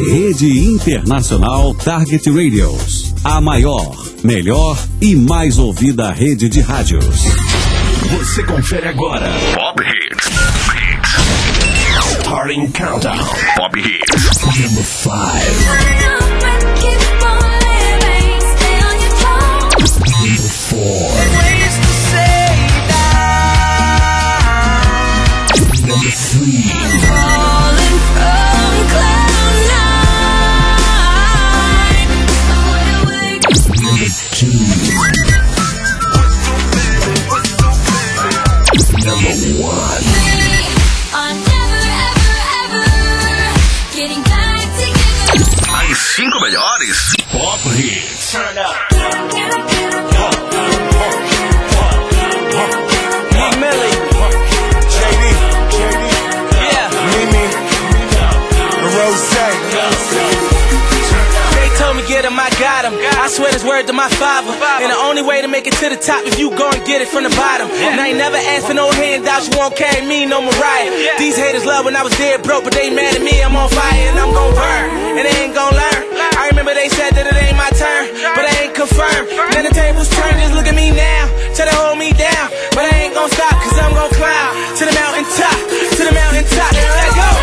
Rede Internacional Target Radios. A maior, melhor e mais ouvida rede de rádios. Você confere agora Pop Hits. Starting Countdown. Pop Hits. Number 5. Number 4. Number 3. Number 2. Number 1. As 5 melhores Pop Hits. Turn up. Big Millie, JD, yeah, Mimi, Rose. They told me get him, I got him. I swear this word to my father. And the only way to make it to the top if you go and get it from the bottom. And I ain't never asked for no handouts, you won't carry me, no Mariah. These haters love when I was dead broke, but they mad at me, I'm on fire and I'm gon' burn. And they ain't gon' learn. I remember they said that it ain't my turn, but I ain't confirmed. Then the tables turned, just look at me now. Try to hold me down, but I ain't gon' stop, cause I'm gon' climb to the mountain top, to the mountain top. Let's go.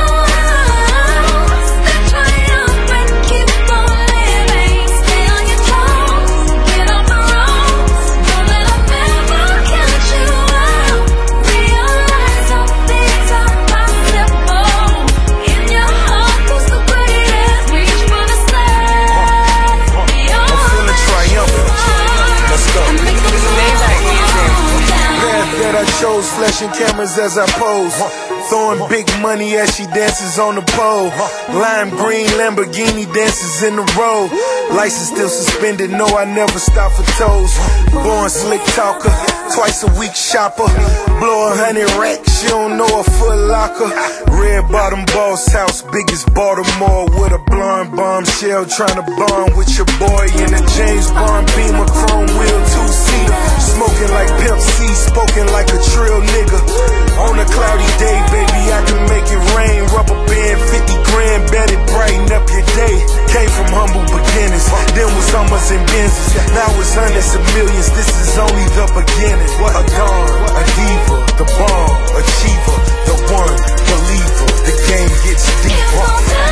I chose flashing cameras as I pose, throwing big money as she dances on the pole. Lime green Lamborghini dances in the road. License still suspended, no, I never stop for toes. Born slick talker, twice a week shopper. Blow 100 racks, you don't know a Foot Locker. Red bottom boss house, biggest Baltimore, with a blonde bombshell trying to bond with your boy in a James Bond Beamer, chrome wheel, 2-seater. Smoking like Pimp C, spoken like a trill nigga. On a cloudy day, baby, I can make it rain. Rubber band, 50 grand, bet it brighten up your day. Came from humble beginnings, then was Hummers and Benzes. Now it's hundreds of millions, this is only the beginning. A dawn, a diva, the bomb, achiever, the one, believer. The game gets deeper.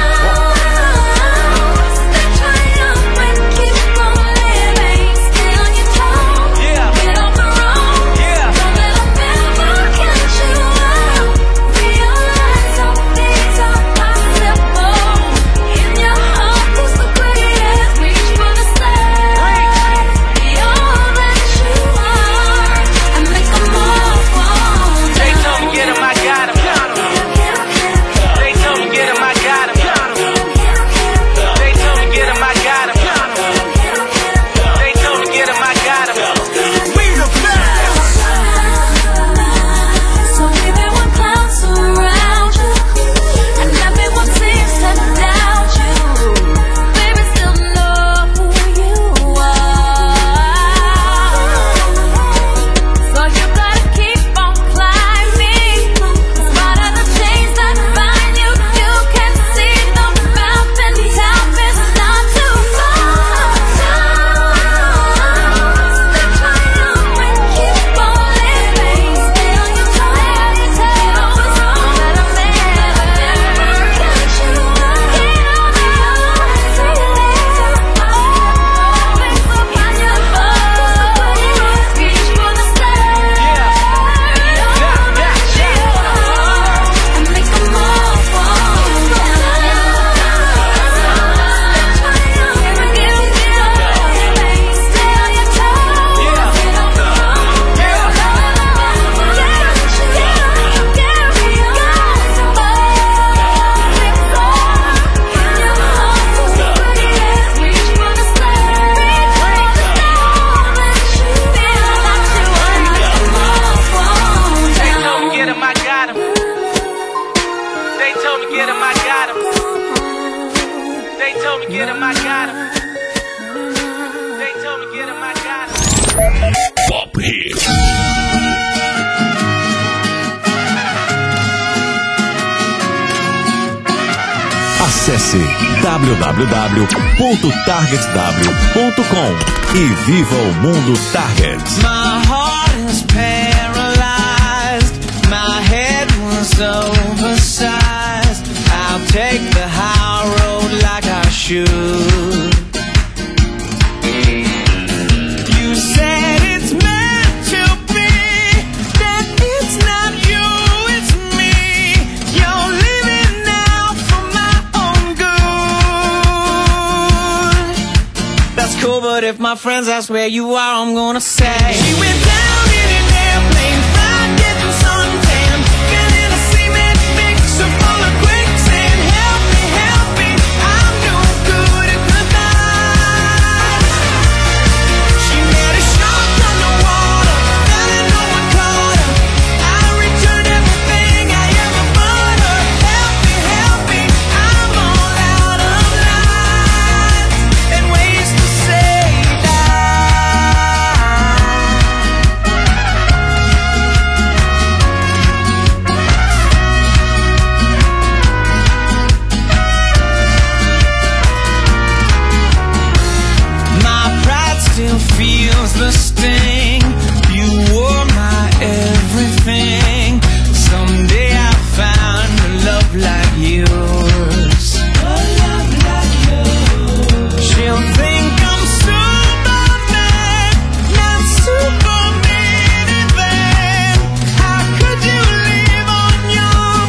Pop Hits. As Acesse www.targetw.com e viva o mundo Target. My heart is paralyzed, my head was oversized. I'll take the high road like I should. You said it's meant to be, that it's not you, it's me. You're living now for my own good. That's cool, but if my friends ask where you are, I'm gonna say she went down in an airplane, fried, getting suntan, feeling a cement mixer full of quicksand. Help me, I'm no good at goodnight. She met a shark underwater, fell and no one caught her. I returned everything I ever bought her. Help me, I'm all out of lines and ways to say my pride still feels the sting. You were my everything. Someday I'll find a love like yours. She'll think I'm Superman, not Superman even. How could you live on Yom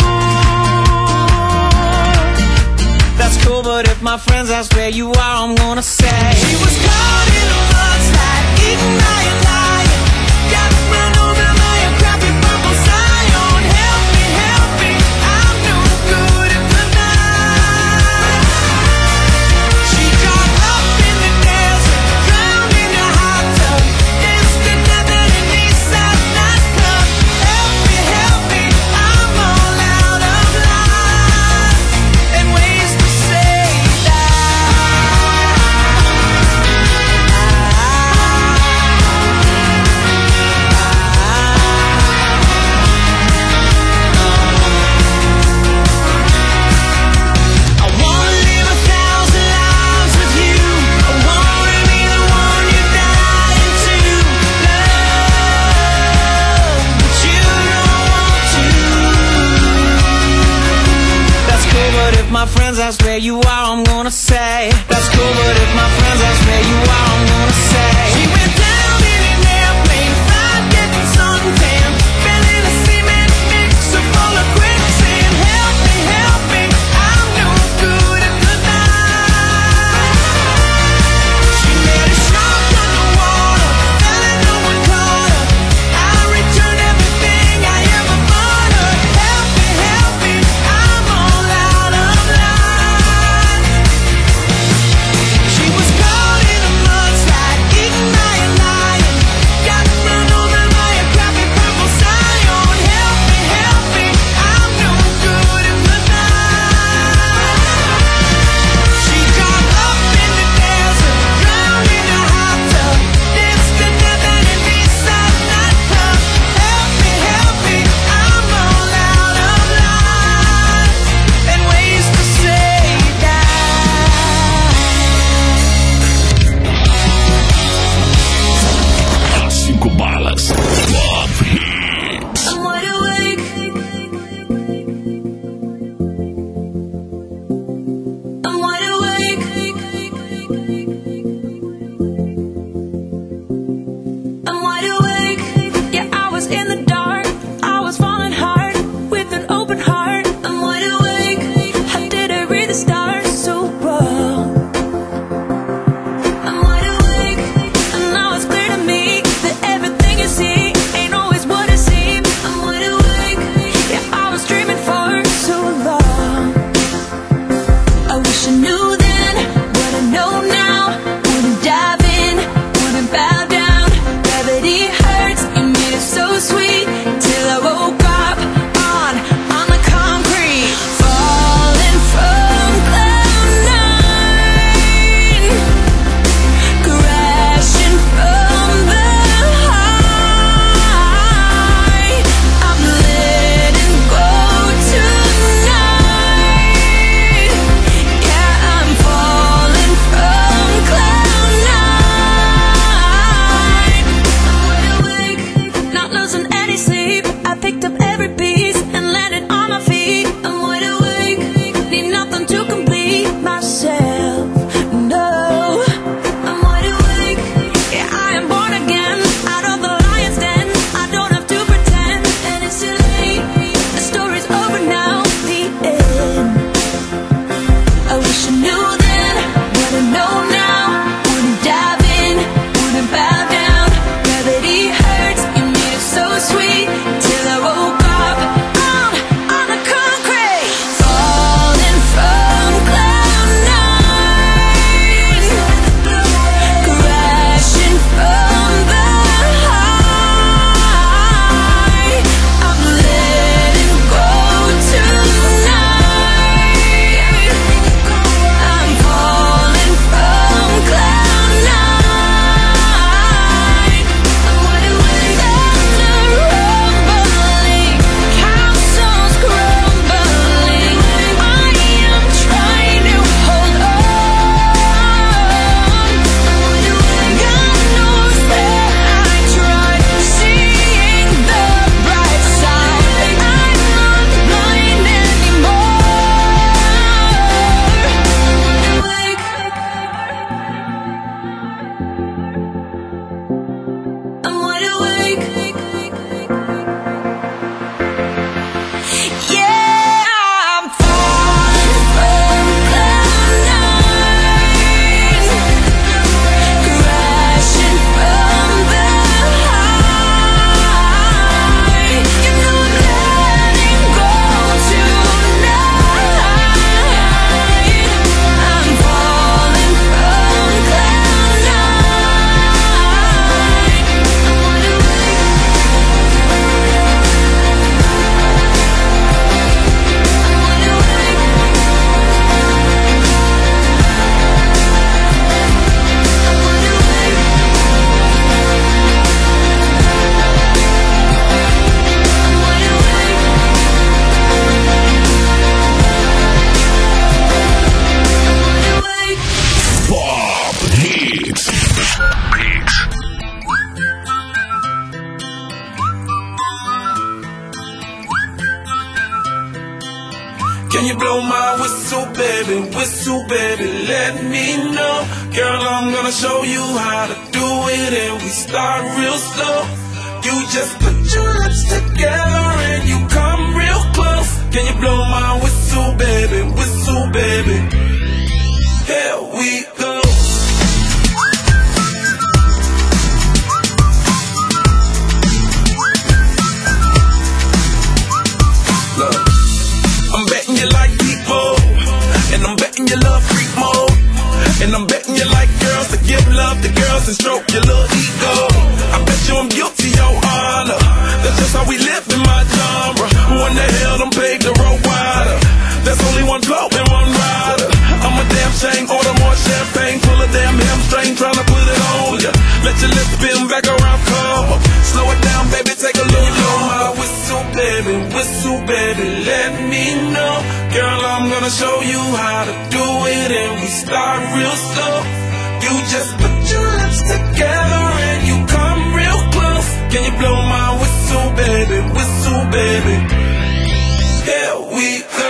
Kippur? That's cool, but if my friends ask where you are, I'm gonna say she was caught in a mudslide, eaten by a lion, got run over by a crappy purple Zion. Help me, I'm no good at goodnight. She got up in the desert, drowned in a hot tub, danced to death at an Eastside nightclub. Help me, I'm all out of lines and ways to say I wanna live 1,000 lives with you. I wanna be the one you're dying to love, but you don't want to. That's cool, but if my friends ask where you are, I'm gonna say that's cool, but if my friends ask where you are, I'm gonna say she went down in an airplane, fried, getting suntan, fell in a cement mixer full of quicksand. Help me, I'm no good at goodnight. She met a shark underwater, fell and no one caught her. I returned everything I ever bought her. Help me, I'm all out of lines. She was caught in a mudslide, eaten by Can you blow my whistle, baby? Whistle, baby, let me know. Girl, I'm gonna show you how to do it, and we start real slow. You just put your lips together and you come real close. Can you blow my whistle, baby? Whistle, baby. Here we go. Look, I'm betting you like people, and I'm betting you love freak mode, and I'm betting you like girls to give love to girls and stroke your little ego. I bet you I'm guilty, your honor. That's just how we live in my genre. Who in the hell done paved the road wider? There's only one blow and one rider. I'm a damn shame, order more champagne, pull a damn hamstring, tryna put it on ya. Let your lips spin back around, come up. Slow it down, baby, take a look. Blow my whistle, baby, let me know. Girl, I'm gonna show you how to do it, and we start real slow. You just put your lips together and you come real close. Can you blow my whistle, baby? Whistle, baby. Here we go.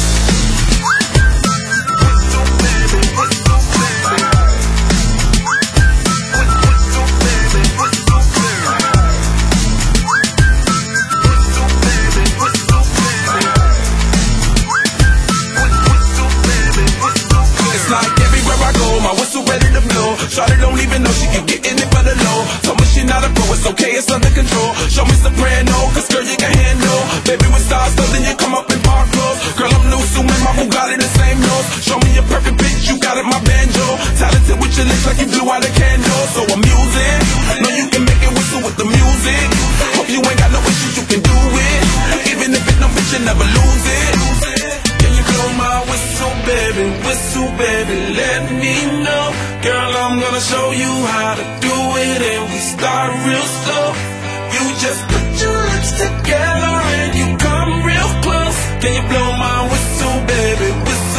Shawty don't even know she can get in it for the low. Told me she not a pro, it's okay, it's under control. Show me soprano, cause girl you can handle. Baby with stars, so then you come up in park clothes. Girl I'm new, so my Bugatti the same nose. Show me a perfect bitch, you got it, my banjo. Talented with your lips like you blew out a candle. So I'm using, know you can make it whistle with the music. Hope you ain't got no issues, you can do it. Even if it's no bitch, you never lose it. Can you blow my whistle, baby, let me know. Girl, I'm gonna show you how to do it, and we start real slow. You just put your lips together and you come real close. Can you blow my whistle, baby?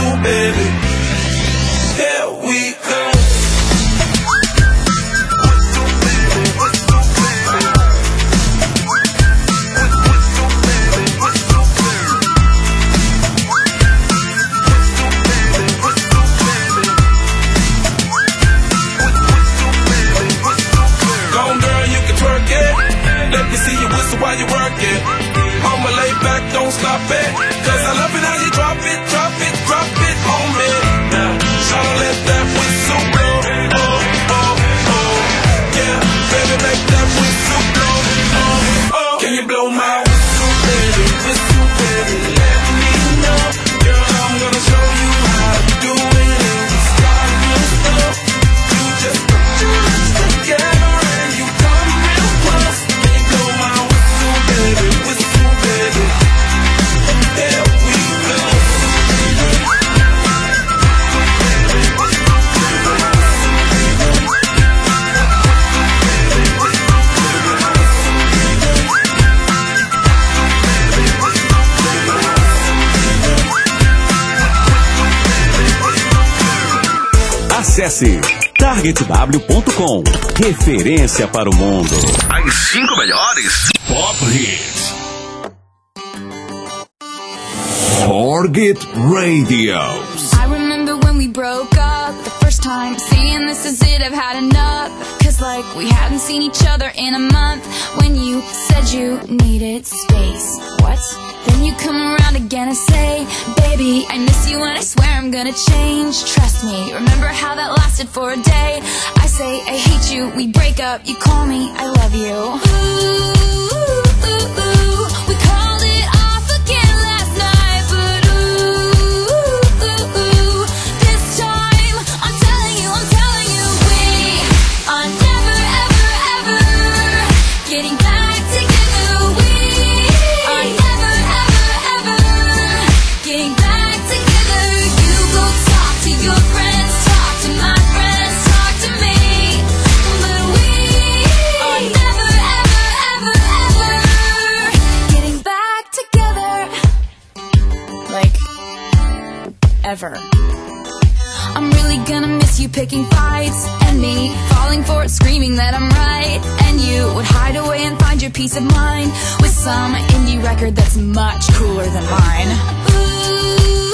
Here we go. While you work it, I'ma lay back, don't stop it. Cause I love it how you drop it on me. Now, tryna let that whistle blow. Oh, oh, oh. Yeah, baby, make that whistle blow. Oh, oh. Can you blow my whistle, baby? Let me know. Girl, I'm gonna show you how to do it, and we start real slow. You just put your lips together and you come real close. Can you blow my whistle, baby? Here we go. Acesse targetw.com. Referência para o mundo. As 5 melhores Pop Hits. Target Radios. I remember when we broke up the first time, saying this is it, I've had enough. Cause like we hadn't seen each other in a month. When you said you needed space. What? Then you come around again and say, baby, I miss you and I swear I'm gonna change. Trust me, remember how that lasted for a day. I say I hate you, we break up, you call me, I love you. Ooh, ooh, ooh, ooh. We called it off again last night, but ooh, ooh, ooh. This time, I'm telling you, we are never, ever, ever getting back together. We are never, ever, ever getting back together. You go talk to your friends, talk to my friends, talk to me, but we are never, ever, ever, ever getting back together. Like, ever. I'm really gonna miss you picking fights, and me falling for it, screaming that I'm right. And you would hide away and find your peace of mind with some indie record that's much cooler than mine. Ooh.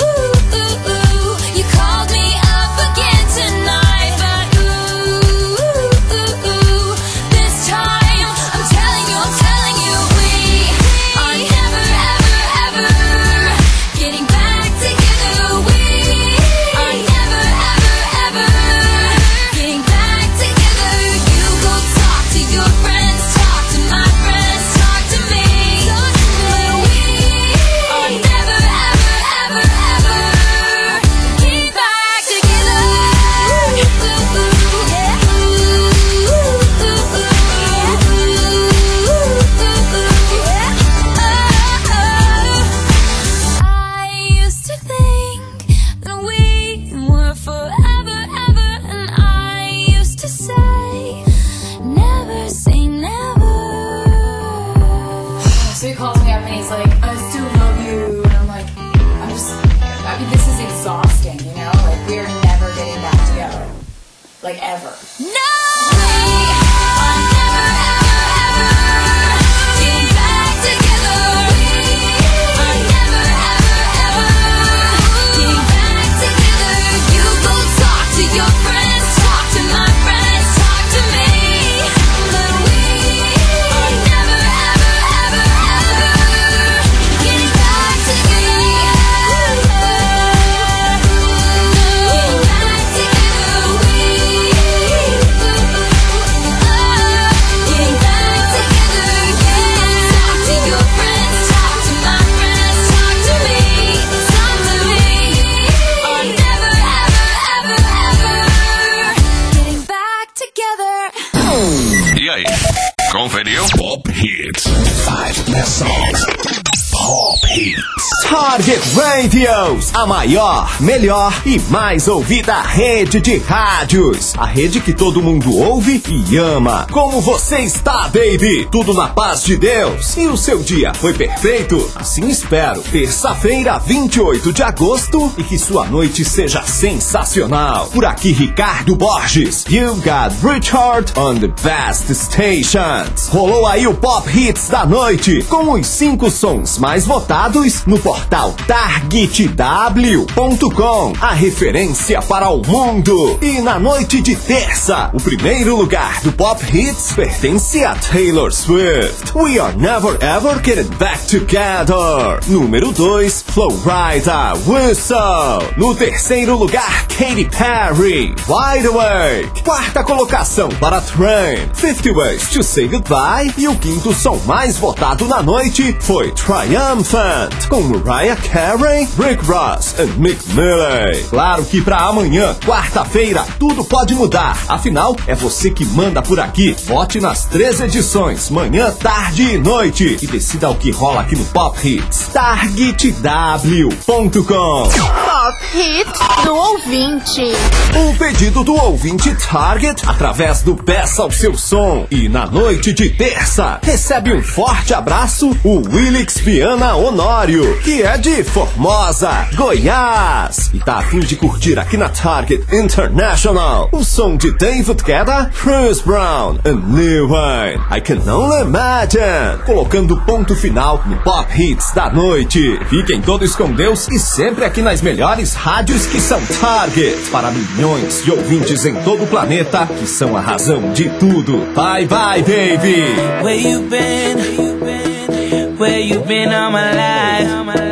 Target Radios, a maior, melhor e mais ouvida rede de rádios. A rede que todo mundo ouve e ama. Como você está, baby? Tudo na paz de Deus? E o seu dia foi perfeito? Assim espero. Terça-feira, 28 de agosto, e que sua noite seja sensacional. Por aqui, Ricardo Borges. You got Richard on the best stations. Rolou aí o Pop Hits da noite, com os 5 sons mais votados no portal targetw.com, a referência para o mundo. E na noite de terça, o primeiro lugar do Pop Hits pertence a Taylor Swift. We Are Never Ever Getting Back Together. Número 2, Flowrider, Whistle. No terceiro lugar, Katy Perry, Wide Awake. Quarta colocação para Train, 50 Ways to Say Goodbye. E o quinto som mais votado na noite foi Triumphant, com Mariah Carey, Rick Ross e Mick Miller. Claro que pra amanhã, quarta-feira, tudo pode mudar. Afinal, é você que manda por aqui. Vote nas 3 edições, manhã, tarde e noite, e decida o que rola aqui no Pop Hits. targetw.com. Pop Hits do ouvinte. O pedido do ouvinte Target através do Peça o Seu Som. E na noite de terça, recebe um forte abraço o Willix Viana Honório, que é de Formosa, Goiás, e tá a fim de curtir aqui na Target International o som de David Guetta, Chris Brown e Lil Wayne, I Can Only Imagine, colocando ponto final no Pop Hits da noite. Fiquem todos com Deus e sempre aqui nas melhores rádios que são Target, para milhões de ouvintes em todo o planeta que são a razão de tudo. Bye bye, baby. Where you been? Where you been all my life?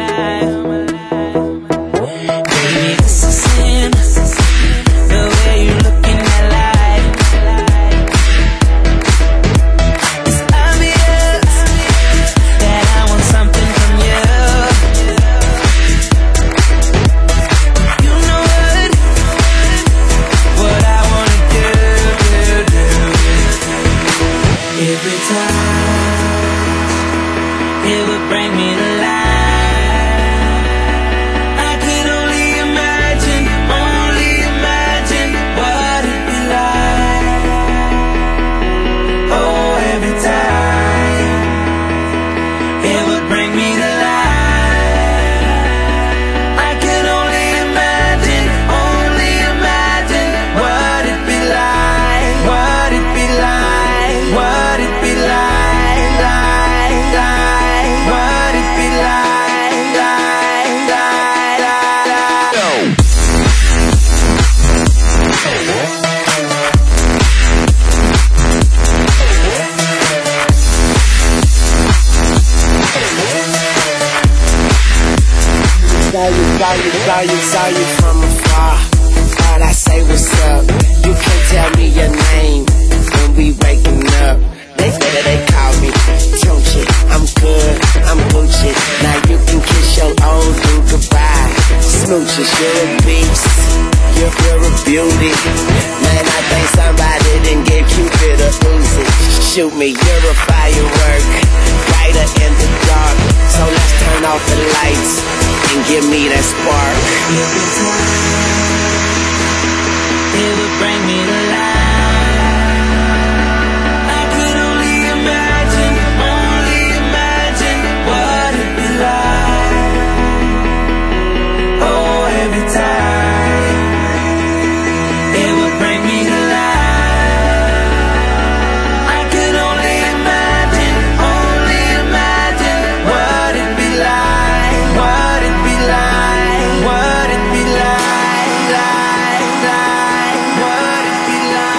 Baby, this is sin. The way you look in that light. It's obvious that I want something from you. You know what I wanna do. Every time it would bring me to life. I could only imagine what it'd be like. Oh, every time it would bring me to life. I could only imagine what it'd be like, what it'd be like, what it'd be like. Saw you from afar. Thought I say what's up. You can't tell me your name when we waking up. They call me Tunchi. I'm good, I'm Gucci. Now you can kiss your old dude goodbye. Smooches, you're a beast. You're a beauty. Man, I think somebody didn't give Cupid a Uzi. Shoot me, you're a firework, brighter in the dark. So let's turn off the lights and give me that spark. Every time it would bring me to life. I could only imagine what it'd be like. Oh, every time it would bring me to life. I could only imagine what it'd be like, what it'd be like, what it'd be like, what it'd be like.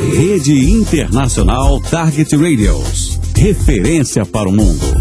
Rede Internacional Target Radios. Referência para o mundo.